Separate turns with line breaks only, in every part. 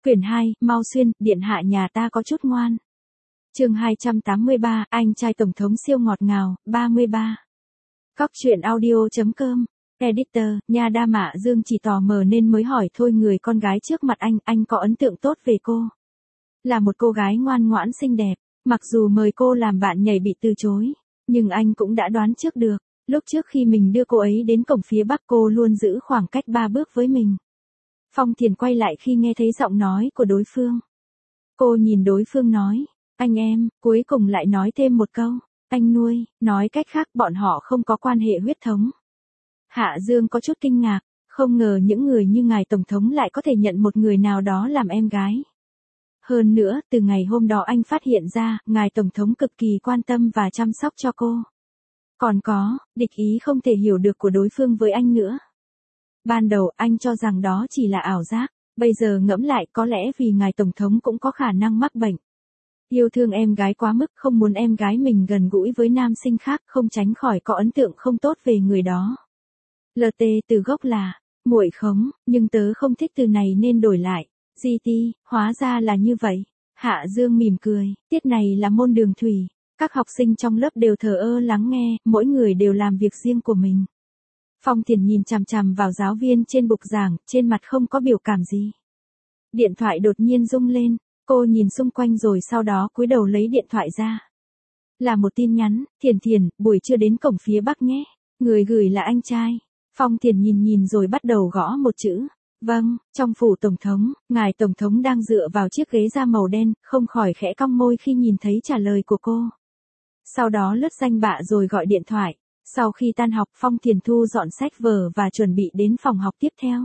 Quyển 2, Mau Xuyên, điện hạ nhà ta có chút ngoan. Chương 283, anh trai tổng thống siêu ngọt ngào, 33. Cóc truyện audio.com. Editor, nhà đa mạ Dương chỉ tò mò nên mới hỏi thôi, người con gái trước mặt anh có ấn tượng tốt về cô. Là một cô gái ngoan ngoãn xinh đẹp, mặc dù mời cô làm bạn nhảy bị từ chối, nhưng anh cũng đã đoán trước được, lúc trước khi mình đưa cô ấy đến cổng phía bắc cô luôn giữ khoảng cách 3 bước với mình. Phong Thiền quay lại khi nghe thấy giọng nói của đối phương. Cô nhìn đối phương nói, anh em, cuối cùng lại nói thêm một câu, anh nuôi, nói cách khác bọn họ không có quan hệ huyết thống. Hạ Dương có chút kinh ngạc, không ngờ những người như ngài tổng thống lại có thể nhận một người nào đó làm em gái. Hơn nữa, từ ngày hôm đó anh phát hiện ra, ngài tổng thống cực kỳ quan tâm và chăm sóc cho cô. Còn có, địch ý không thể hiểu được của đối phương với anh nữa. Ban đầu anh cho rằng đó chỉ là ảo giác, bây giờ ngẫm lại có lẽ vì ngài tổng thống cũng có khả năng mắc bệnh. Yêu thương em gái quá mức, không muốn em gái mình gần gũi với nam sinh khác, không tránh khỏi có ấn tượng không tốt về người đó. LT từ gốc là muội khống, nhưng tớ không thích từ này nên đổi lại. GT, hóa ra là như vậy. Hạ Dương mỉm cười, tiết này là môn đường thủy. Các học sinh trong lớp đều thờ ơ lắng nghe, mỗi người đều làm việc riêng của mình. Phong Thiền nhìn chằm chằm vào giáo viên trên bục giảng, trên mặt không có biểu cảm gì. Điện thoại đột nhiên rung lên, cô nhìn xung quanh rồi sau đó cúi đầu lấy điện thoại ra. Là một tin nhắn, Thiền, buổi trưa đến cổng phía bắc nhé. Người gửi là anh trai. Phong Thiền nhìn rồi bắt đầu gõ một chữ. Vâng, trong phủ tổng thống, ngài tổng thống đang dựa vào chiếc ghế da màu đen, không khỏi khẽ cong môi khi nhìn thấy trả lời của cô. Sau đó lướt danh bạ rồi gọi điện thoại. Sau khi tan học, Phong Thiền thu dọn sách vở và chuẩn bị đến phòng học tiếp theo.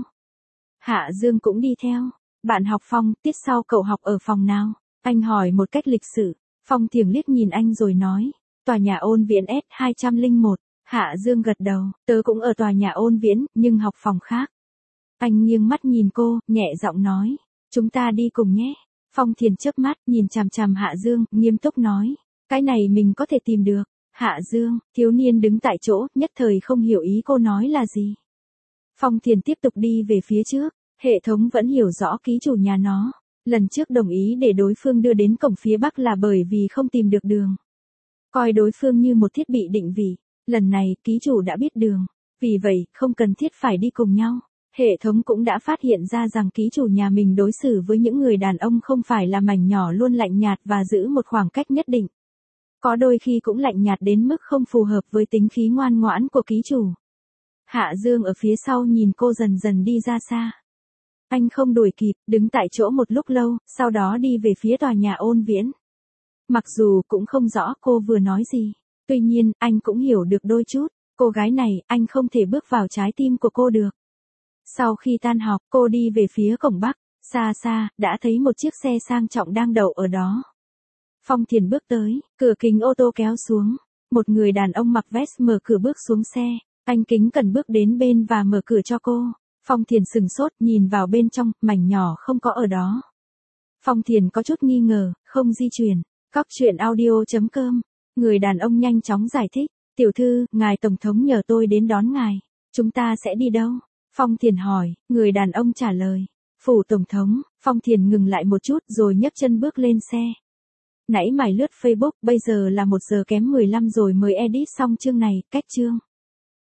Hạ Dương cũng đi theo. Bạn học Phong, tiết sau cậu học ở phòng nào? Anh hỏi một cách lịch sự. Phong Thiền liếc nhìn anh rồi nói. Tòa nhà Ôn Viễn S201. Hạ Dương gật đầu. Tớ cũng ở tòa nhà Ôn Viễn, nhưng học phòng khác. Anh nghiêng mắt nhìn cô, nhẹ giọng nói. Chúng ta đi cùng nhé. Phong Thiền chớp mắt, nhìn chằm chằm Hạ Dương, nghiêm túc nói. Cái này mình có thể tìm được. Hạ Dương, thiếu niên đứng tại chỗ, nhất thời không hiểu ý cô nói là gì. Phong Thiền tiếp tục đi về phía trước, hệ thống vẫn hiểu rõ ký chủ nhà nó. Lần trước đồng ý để đối phương đưa đến cổng phía bắc là bởi vì không tìm được đường. Coi đối phương như một thiết bị định vị, lần này ký chủ đã biết đường, vì vậy không cần thiết phải đi cùng nhau. Hệ thống cũng đã phát hiện ra rằng ký chủ nhà mình đối xử với những người đàn ông không phải là mảnh nhỏ, luôn lạnh nhạt và giữ một khoảng cách nhất định. Có đôi khi cũng lạnh nhạt đến mức không phù hợp với tính khí ngoan ngoãn của ký chủ. Hạ Dương ở phía sau nhìn cô dần dần đi ra xa. Anh không đuổi kịp, đứng tại chỗ một lúc lâu, sau đó đi về phía tòa nhà Ôn Viễn. Mặc dù cũng không rõ cô vừa nói gì, tuy nhiên anh cũng hiểu được đôi chút, cô gái này anh không thể bước vào trái tim của cô được. Sau khi tan học, cô đi về phía cổng bắc, xa xa, đã thấy một chiếc xe sang trọng đang đậu ở đó. Phong Thiền bước tới, cửa kính ô tô kéo xuống. Một người đàn ông mặc vest mở cửa bước xuống xe. Anh kính cẩn bước đến bên và mở cửa cho cô. Phong Thiền sừng sốt nhìn vào bên trong, mảnh nhỏ không có ở đó. Phong Thiền có chút nghi ngờ, không di chuyển. Cóc truyện audio.com. Người đàn ông nhanh chóng giải thích. Tiểu thư, ngài tổng thống nhờ tôi đến đón ngài. Chúng ta sẽ đi đâu? Phong Thiền hỏi, người đàn ông trả lời. Phủ tổng thống. Phong Thiền ngừng lại một chút rồi nhấc chân bước lên xe. Nãy mày lướt Facebook, bây giờ là 1 giờ kém 15 rồi mới edit xong chương này, cách chương.